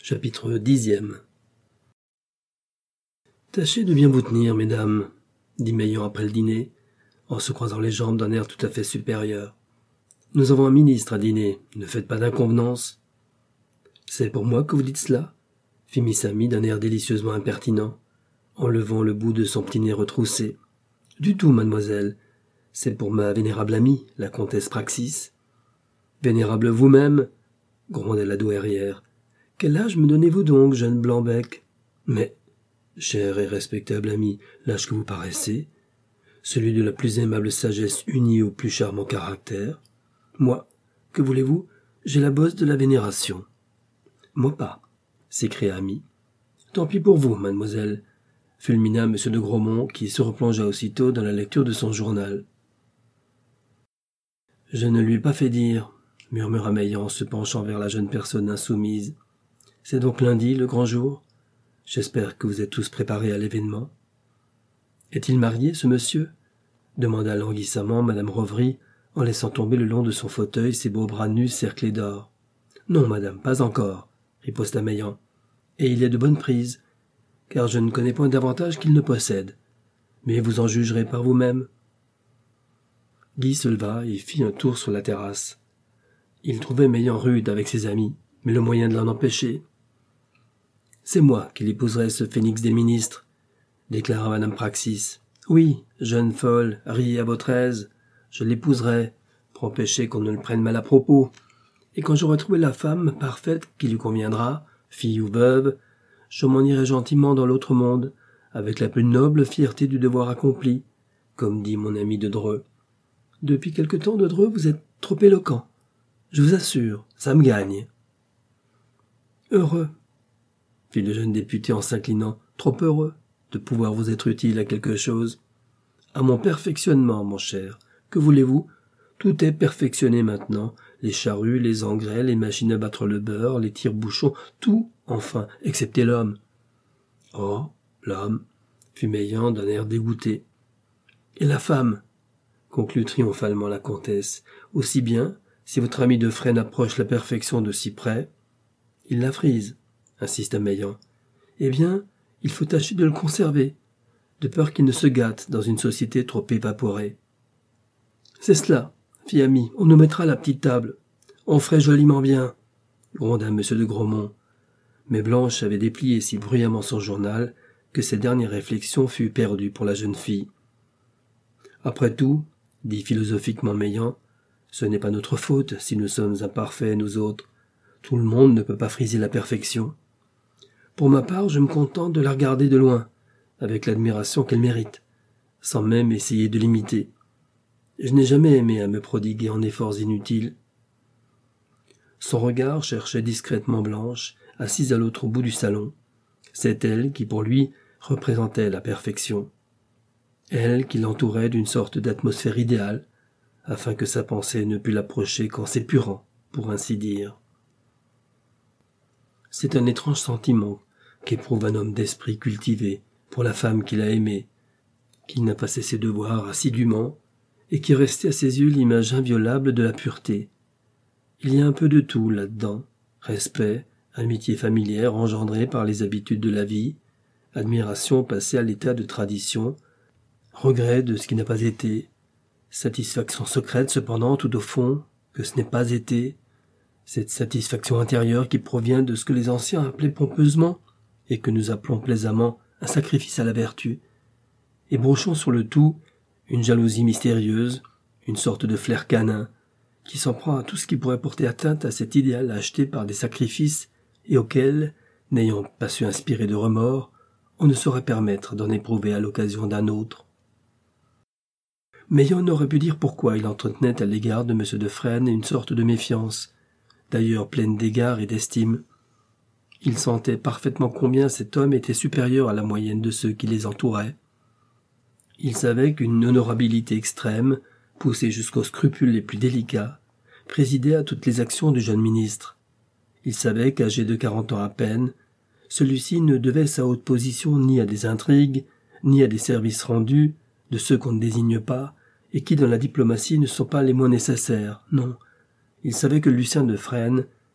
Chapitre 10. Tâchez de bien vous tenir, mesdames, dit Meillant après le dîner, en se croisant les jambes d'un air tout à fait supérieur. Nous avons un ministre à dîner, ne faites pas d'inconvenance. C'est pour moi que vous dites cela, fit Miss Amy d'un air délicieusement impertinent, en levant le bout de son petit nez retroussé. Du tout, mademoiselle, c'est pour ma vénérable amie, la comtesse Praxis. Vénérable vous-même, grondait la douairière. Quel âge me donnez-vous donc, jeune Blanc-bec? Mais, cher et respectable ami, l'âge que vous paraissez, celui de la plus aimable sagesse unie au plus charmant caractère. Moi, que voulez-vous, j'ai la bosse de la vénération. Moi pas, s'écria Ami. Tant pis pour vous, mademoiselle, fulmina M. de Grosmont, qui se replongea aussitôt dans la lecture de son journal. Je ne lui ai pas fait dire, murmura Meillant en se penchant vers la jeune personne insoumise. C'est donc lundi, le grand jour? J'espère que vous êtes tous préparés à l'événement. Est-il marié, ce monsieur? Demanda languissamment madame Revry, en laissant tomber le long de son fauteuil ses beaux bras nus cerclés d'or. Non, madame, pas encore, riposta Meillant. Et il est de bonne prise, car je ne connais point davantage qu'il ne possède. Mais vous en jugerez par vous-même. Guy se leva et fit un tour sur la terrasse. Il trouvait Meillant rude avec ses amis, mais le moyen de l'en empêcher. C'est moi qui l'épouserai, ce phénix des ministres, déclara madame Praxis. Oui, jeune folle, riez à votre aise, je l'épouserai, pour empêcher qu'on ne le prenne mal à propos. Et quand j'aurai trouvé la femme parfaite qui lui conviendra, fille ou veuve, je m'en irai gentiment dans l'autre monde, avec la plus noble fierté du devoir accompli, comme dit mon ami de Dreux. Depuis quelque temps, de Dreux, vous êtes trop éloquent. Je vous assure, ça me gagne. Heureux, fit le jeune député en s'inclinant, trop heureux de pouvoir vous être utile à quelque chose. À mon perfectionnement, mon cher. Que voulez-vous? Tout est perfectionné maintenant. Les charrues, les engrais, les machines à battre le beurre, les tire-bouchons, tout, enfin, excepté l'homme. Oh, l'homme, fit Meillant d'un air dégoûté. Et la femme, conclut triomphalement la comtesse, aussi bien, si votre ami de Fresnes approche la perfection de si près, il la frise, insista Meillant. Eh bien, il faut tâcher de le conserver, de peur qu'il ne se gâte dans une société trop évaporée. C'est cela, fit Ami, on nous mettra à la petite table. On ferait joliment bien, gronda M. de Grosmont. Mais Blanche avait déplié si bruyamment son journal que cette dernière réflexion fut perdue pour la jeune fille. Après tout, dit philosophiquement Meillant, ce n'est pas notre faute si nous sommes imparfaits, nous autres. Tout le monde ne peut pas friser la perfection. Pour ma part, je me contente de la regarder de loin, avec l'admiration qu'elle mérite, sans même essayer de l'imiter. Je n'ai jamais aimé à me prodiguer en efforts inutiles. Son regard cherchait discrètement Blanche, assise à l'autre bout du salon. C'est elle qui, pour lui, représentait la perfection. Elle qui l'entourait d'une sorte d'atmosphère idéale, afin que sa pensée ne pût l'approcher qu'en s'épurant, pour ainsi dire. C'est un étrange sentiment qu'éprouve un homme d'esprit cultivé pour la femme qu'il a aimée, qu'il n'a pas cessé de voir assidûment, et qui est resté à ses yeux l'image inviolable de la pureté. Il y a un peu de tout là-dedans, respect, amitié familière engendrée par les habitudes de la vie, admiration passée à l'état de tradition, regret de ce qui n'a pas été, satisfaction secrète cependant tout au fond que ce n'est pas été, cette satisfaction intérieure qui provient de ce que les anciens appelaient pompeusement et que nous appelons plaisamment un sacrifice à la vertu, et brochons sur le tout une jalousie mystérieuse, une sorte de flair canin, qui s'en prend à tout ce qui pourrait porter atteinte à cet idéal acheté par des sacrifices et auquel, n'ayant pas su inspirer de remords, on ne saurait permettre d'en éprouver à l'occasion d'un autre. Meillant n'aurait pu dire pourquoi il entretenait à l'égard de M. de Fresnes une sorte de méfiance, d'ailleurs pleine d'égard et d'estime. Il sentait parfaitement combien cet homme était supérieur à la moyenne de ceux qui les entouraient. Il savait qu'une honorabilité extrême, poussée jusqu'aux scrupules les plus délicats, présidait à toutes les actions du jeune ministre. Il savait qu'âgé de 40 ans à peine, celui-ci ne devait sa haute position ni à des intrigues, ni à des services rendus, de ceux qu'on ne désigne pas, et qui dans la diplomatie ne sont pas les moins nécessaires, non. Il savait que Lucien de Fresnes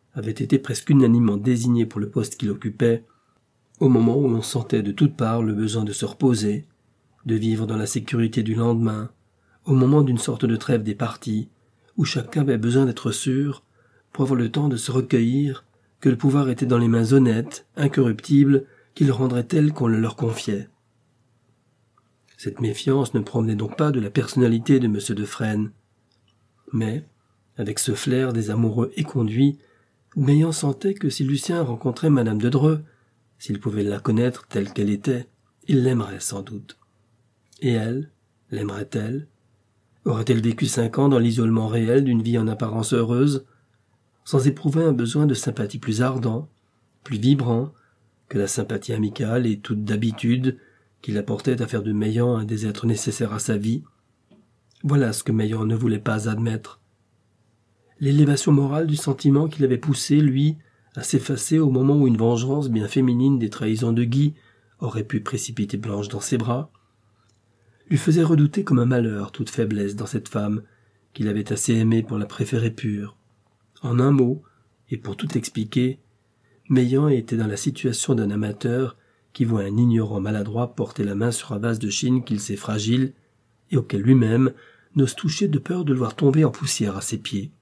avait été presque unanimement désigné pour le poste qu'il occupait, au moment où l'on sentait de toutes parts le besoin de se reposer, de vivre dans la sécurité du lendemain, au moment d'une sorte de trêve des partis, où chacun avait besoin d'être sûr, pour avoir le temps de se recueillir, que le pouvoir était dans les mains honnêtes, incorruptibles, qui le rendraient tel qu'on le leur confiait. Cette méfiance ne provenait donc pas de la personnalité de M. de Fresnes, mais, avec ce flair des amoureux éconduits, Meillant sentait que si Lucien rencontrait Madame de Dreux, s'il pouvait la connaître telle qu'elle était, il l'aimerait sans doute. Et elle, l'aimerait-elle? Aurait-elle vécu 5 ans dans l'isolement réel d'une vie en apparence heureuse, sans éprouver un besoin de sympathie plus ardent, plus vibrant, que la sympathie amicale et toute d'habitude qui la portait à faire de Meillant un des êtres nécessaires à sa vie? Voilà ce que Meillant ne voulait pas admettre. L'élévation morale du sentiment qui l'avait poussé, lui, à s'effacer au moment où une vengeance bien féminine des trahisons de Guy aurait pu précipiter Blanche dans ses bras, lui faisait redouter comme un malheur toute faiblesse dans cette femme qu'il avait assez aimée pour la préférer pure. En un mot, et pour tout expliquer, Meillant était dans la situation d'un amateur qui voit un ignorant maladroit porter la main sur un vase de Chine qu'il sait fragile et auquel lui-même n'ose toucher de peur de le voir tomber en poussière à ses pieds.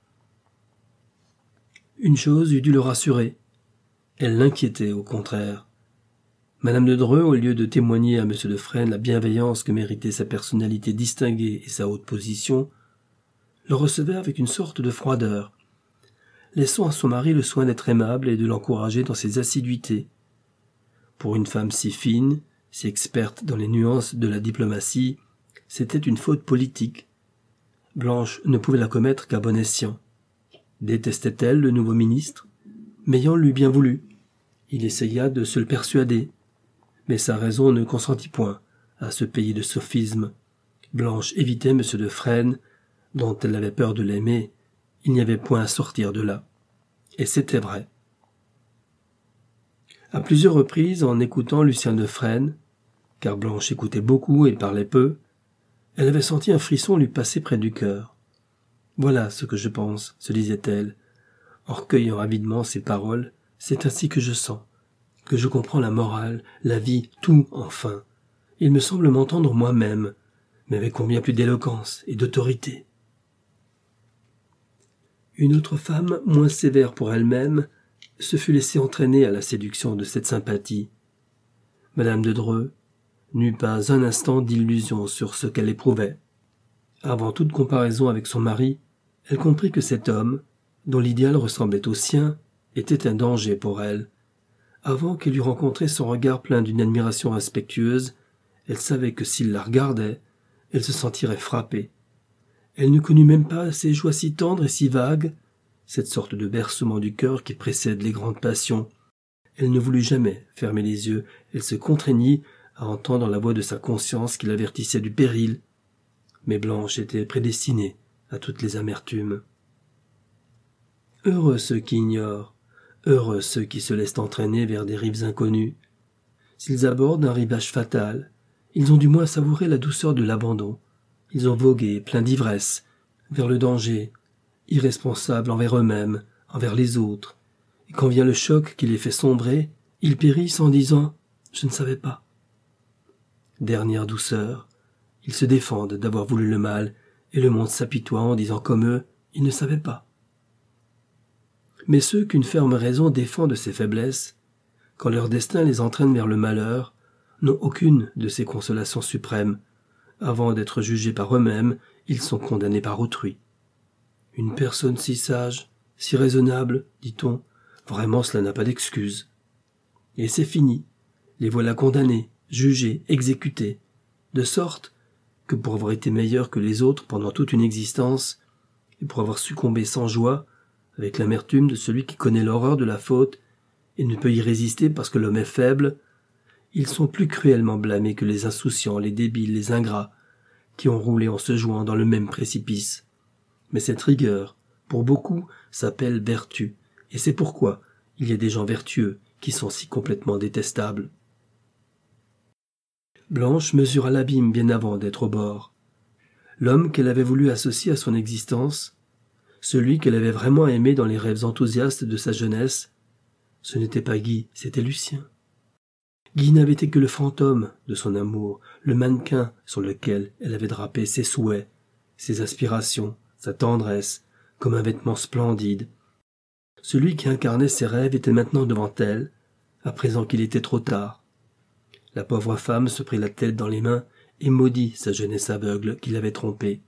Une chose eût dû le rassurer. Elle l'inquiétait, au contraire. Madame de Dreux, au lieu de témoigner à M. de Fresnes la bienveillance que méritait sa personnalité distinguée et sa haute position, le recevait avec une sorte de froideur, laissant à son mari le soin d'être aimable et de l'encourager dans ses assiduités. Pour une femme si fine, si experte dans les nuances de la diplomatie, c'était une faute politique. Blanche ne pouvait la commettre qu'à bon escient. Détestait-elle le nouveau ministre? Meillant l'eût bien voulu. Il essaya de se le persuader. Mais sa raison ne consentit point à ce pays de sophismes. Blanche évitait M. de Fresnes, dont elle avait peur de l'aimer. Il n'y avait point à sortir de là. Et c'était vrai. À plusieurs reprises, en écoutant Lucien de Fresnes, car Blanche écoutait beaucoup et parlait peu, elle avait senti un frisson lui passer près du cœur. « Voilà ce que je pense, » se disait-elle, en recueillant avidement ses paroles. « C'est ainsi que je sens, que je comprends la morale, la vie, tout enfin. Il me semble m'entendre moi-même, mais avec combien plus d'éloquence et d'autorité. » Une autre femme, moins sévère pour elle-même, se fut laissée entraîner à la séduction de cette sympathie. Madame de Dreux n'eut pas un instant d'illusion sur ce qu'elle éprouvait. Avant toute comparaison avec son mari, elle comprit que cet homme, dont l'idéal ressemblait au sien, était un danger pour elle. Avant qu'elle eût rencontré son regard plein d'une admiration respectueuse, elle savait que s'il la regardait, elle se sentirait frappée. Elle ne connut même pas ces joies si tendres et si vagues, cette sorte de bercement du cœur qui précède les grandes passions. Elle ne voulut jamais fermer les yeux, elle se contraignit à entendre la voix de sa conscience qui l'avertissait du péril. Mais Blanche était prédestinée à toutes les amertumes. Heureux ceux qui ignorent, heureux ceux qui se laissent entraîner vers des rives inconnues. S'ils abordent un rivage fatal, ils ont du moins savouré la douceur de l'abandon. Ils ont vogué, pleins d'ivresse, vers le danger, irresponsables envers eux-mêmes, envers les autres. Et quand vient le choc qui les fait sombrer, ils périssent en disant « Je ne savais pas ». Dernière douceur, ils se défendent d'avoir voulu le mal, et le monde s'apitoie en disant comme eux, ils ne savaient pas. Mais ceux qu'une ferme raison défend de ces faiblesses, quand leur destin les entraîne vers le malheur, n'ont aucune de ces consolations suprêmes. Avant d'être jugés par eux-mêmes, ils sont condamnés par autrui. Une personne si sage, si raisonnable, dit-on, vraiment cela n'a pas d'excuse. Et c'est fini. Les voilà condamnés, jugés, exécutés, de sorte que pour avoir été meilleurs que les autres pendant toute une existence, et pour avoir succombé sans joie, avec l'amertume de celui qui connaît l'horreur de la faute et ne peut y résister parce que l'homme est faible, ils sont plus cruellement blâmés que les insouciants, les débiles, les ingrats, qui ont roulé en se jouant dans le même précipice. Mais cette rigueur, pour beaucoup, s'appelle vertu, et c'est pourquoi il y a des gens vertueux qui sont si complètement détestables. Blanche mesura l'abîme bien avant d'être au bord. L'homme qu'elle avait voulu associer à son existence, celui qu'elle avait vraiment aimé dans les rêves enthousiastes de sa jeunesse, ce n'était pas Guy, c'était Lucien. Guy n'avait été que le fantôme de son amour, le mannequin sur lequel elle avait drapé ses souhaits, ses aspirations, sa tendresse, comme un vêtement splendide. Celui qui incarnait ses rêves était maintenant devant elle, à présent qu'il était trop tard. La pauvre femme se prit la tête dans les mains et maudit sa jeunesse aveugle qui l'avait trompée.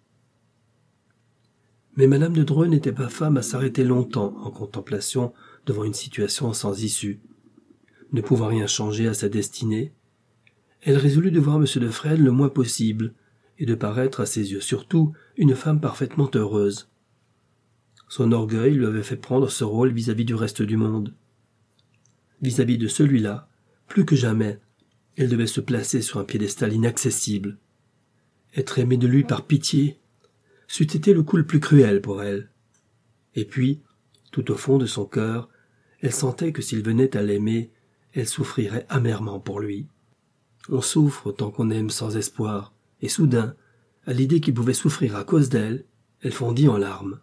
Mais madame de Dreux n'était pas femme à s'arrêter longtemps en contemplation devant une situation sans issue. Ne pouvant rien changer à sa destinée, elle résolut de voir M. de Fresnes le moins possible et de paraître à ses yeux surtout une femme parfaitement heureuse. Son orgueil lui avait fait prendre ce rôle vis-à-vis du reste du monde. Vis-à-vis de celui-là, plus que jamais, elle devait se placer sur un piédestal inaccessible. Être aimée de lui par pitié, c'eût été le coup le plus cruel pour elle. Et puis, tout au fond de son cœur, elle sentait que s'il venait à l'aimer, elle souffrirait amèrement pour lui. On souffre tant qu'on aime sans espoir, et soudain, à l'idée qu'il pouvait souffrir à cause d'elle, elle fondit en larmes.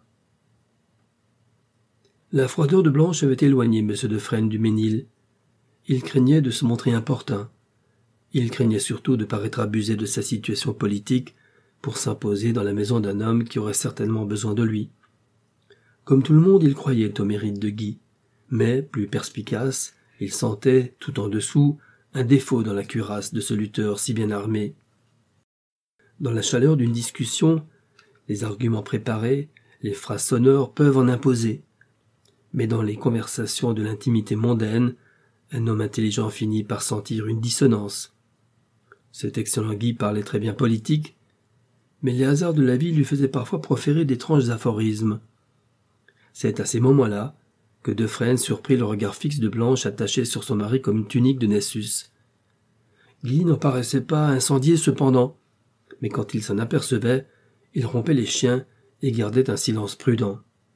La froideur de Blanche avait éloigné M. de Fresnes du Ménil. Il craignait de se montrer importun. Il craignait surtout de paraître abusé de sa situation politique pour s'imposer dans la maison d'un homme qui aurait certainement besoin de lui. Comme tout le monde, il croyait au mérite de Guy, mais, plus perspicace, il sentait, tout en dessous, un défaut dans la cuirasse de ce lutteur si bien armé. Dans la chaleur d'une discussion, les arguments préparés, les phrases sonores peuvent en imposer. Mais dans les conversations de l'intimité mondaine, un homme intelligent finit par sentir une dissonance. Cet excellent Guy parlait très bien politique, mais les hasards de la vie lui faisaient parfois proférer d'étranges aphorismes. C'est à ces moments-là que de Fresnes surprit le regard fixe de Blanche attaché sur son mari comme une tunique de Nessus. Guy n'en paraissait pas incendié cependant, mais quand il s'en apercevait, il rompait les chiens et gardait un silence prudent.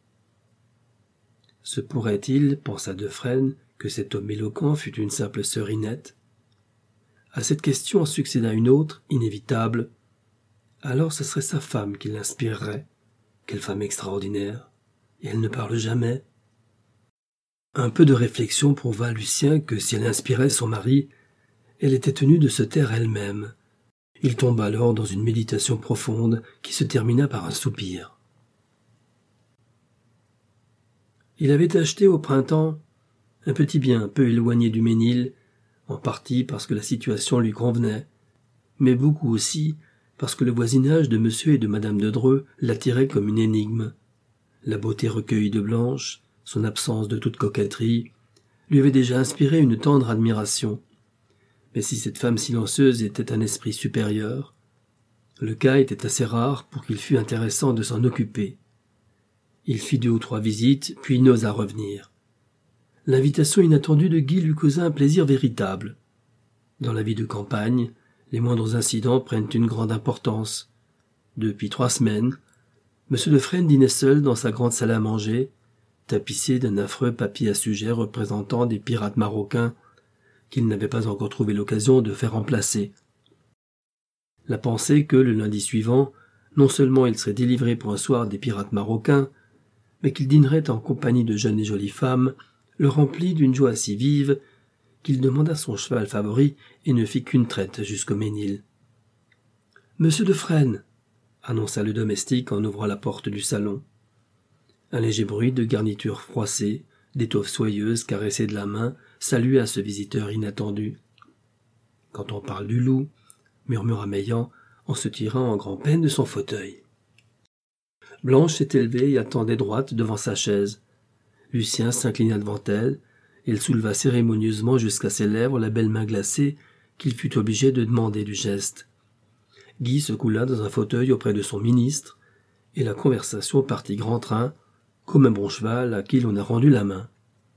Se pourrait-il, pensa de Fresnes, que cet homme éloquent fût une simple serinette? À cette question en succéda une autre, inévitable. Alors ce serait sa femme qui l'inspirerait. Quelle femme extraordinaire! Et elle ne parle jamais. Un peu de réflexion prouva à Lucien que si elle inspirait son mari, elle était tenue de se taire elle-même. Il tomba alors dans une méditation profonde qui se termina par un soupir. Il avait acheté au printemps un petit bien peu éloigné du Ménil, en partie parce que la situation lui convenait, mais beaucoup aussi parce que le voisinage de monsieur et de madame de Dreux l'attirait comme une énigme. La beauté recueillie de Blanche, son absence de toute coquetterie, lui avait déjà inspiré une tendre admiration. Mais si cette femme silencieuse était un esprit supérieur, le cas était assez rare pour qu'il fût intéressant de s'en occuper. Il fit 2 ou 3 visites, puis n'osa revenir. L'invitation inattendue de Guy lui causa un plaisir véritable. Dans la vie de campagne, les moindres incidents prennent une grande importance. Depuis 3 semaines, M. de Fresnes dînait seul dans sa grande salle à manger, tapissée d'un affreux papier à sujet représentant des pirates marocains qu'il n'avait pas encore trouvé l'occasion de faire remplacer. La pensée que, le lundi suivant, non seulement il serait délivré pour un soir des pirates marocains, mais qu'il dînerait en compagnie de jeunes et jolies femmes, le remplit d'une joie si vive qu'il demanda son cheval favori et ne fit qu'une traite jusqu'au Ménil. « Monsieur de Fresnes !» annonça le domestique en ouvrant la porte du salon. Un léger bruit de garniture froissée, d'étoffes soyeuses caressées de la main, salua ce visiteur inattendu. « Quand on parle du loup !» murmura Meillant en se tirant en grand-peine de son fauteuil. Blanche s'était levée et attendait droite devant sa chaise. Lucien s'inclina devant elle, et elle souleva cérémonieusement jusqu'à ses lèvres la belle main glacée qu'il fut obligé de demander du geste. Guy se coula dans un fauteuil auprès de son ministre, et la conversation partit grand train, comme un bon cheval à qui l'on a rendu la main.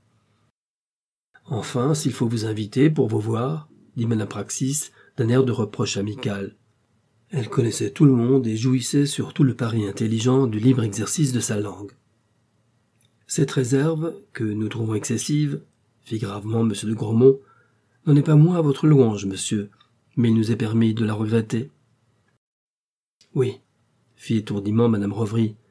« Enfin, s'il faut vous inviter pour vous voir, » dit Madame Praxis d'un air de reproche amical. Elle connaissait tout le monde et jouissait sur tout le pari intelligent du libre exercice de sa langue. « Cette réserve, que nous trouvons excessive, » fit gravement M. de Grosmont, « n'en est pas moins à votre louange, monsieur, mais il nous est permis de la regretter. » « Oui, » fit étourdiment Madame Revry,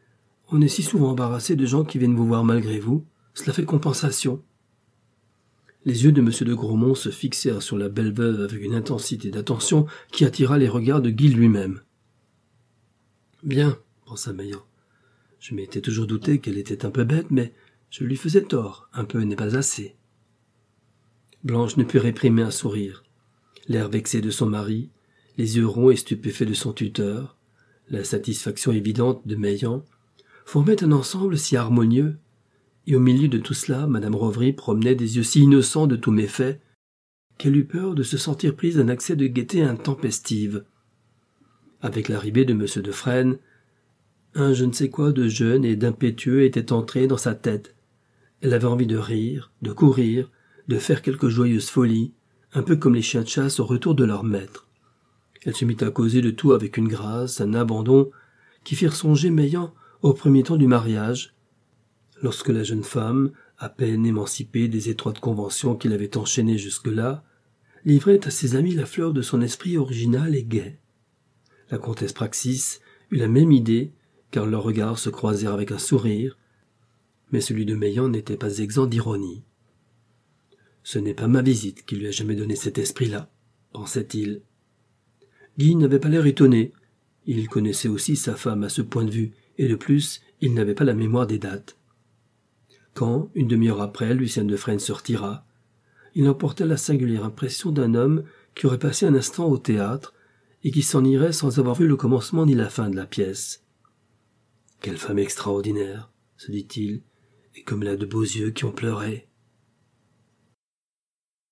On est si souvent embarrassé de gens qui viennent vous voir malgré vous. Cela fait compensation. » Les yeux de M. de Grosmont se fixèrent sur la belle veuve avec une intensité d'attention qui attira les regards de Guy lui-même. « Bien, » pensa Meillant. « Je m'étais toujours douté qu'elle était un peu bête, mais je lui faisais tort. Un peu n'est pas assez. » Blanche ne put réprimer un sourire. L'air vexé de son mari, les yeux ronds et stupéfaits de son tuteur, la satisfaction évidente de Meillant, formaient un ensemble si harmonieux, et au milieu de tout cela, Madame Bovary promenait des yeux si innocents de tout méfait, qu'elle eut peur de se sentir prise d'un accès de gaieté intempestive. Avec l'arrivée de M. de Fresnes, un je ne sais quoi de jeune et d'impétueux était entré dans sa tête. Elle avait envie de rire, de courir, de faire quelque joyeuse folie, un peu comme les chiens de chasse au retour de leur maître. Elle se mit à causer de tout avec une grâce, un abandon, qui firent songer Meillant au premier temps du mariage, lorsque la jeune femme, à peine émancipée des étroites conventions qui l'avaient enchaînée jusque-là, livrait à ses amis la fleur de son esprit original et gai. La comtesse Praxis eut la même idée, car leurs regards se croisèrent avec un sourire, mais celui de Meillant n'était pas exempt d'ironie. « Ce n'est pas ma visite qui lui a jamais donné cet esprit-là, » pensait-il. Guy n'avait pas l'air étonné. Il connaissait aussi sa femme à ce point de vue, et de plus, il n'avait pas la mémoire des dates. Quand, une demi-heure après, Lucien de Fresnes se retira, il emportait la singulière impression d'un homme qui aurait passé un instant au théâtre et qui s'en irait sans avoir vu le commencement ni la fin de la pièce. « Quelle femme extraordinaire !» se dit-il, « et comme elle a de beaux yeux qui ont pleuré !»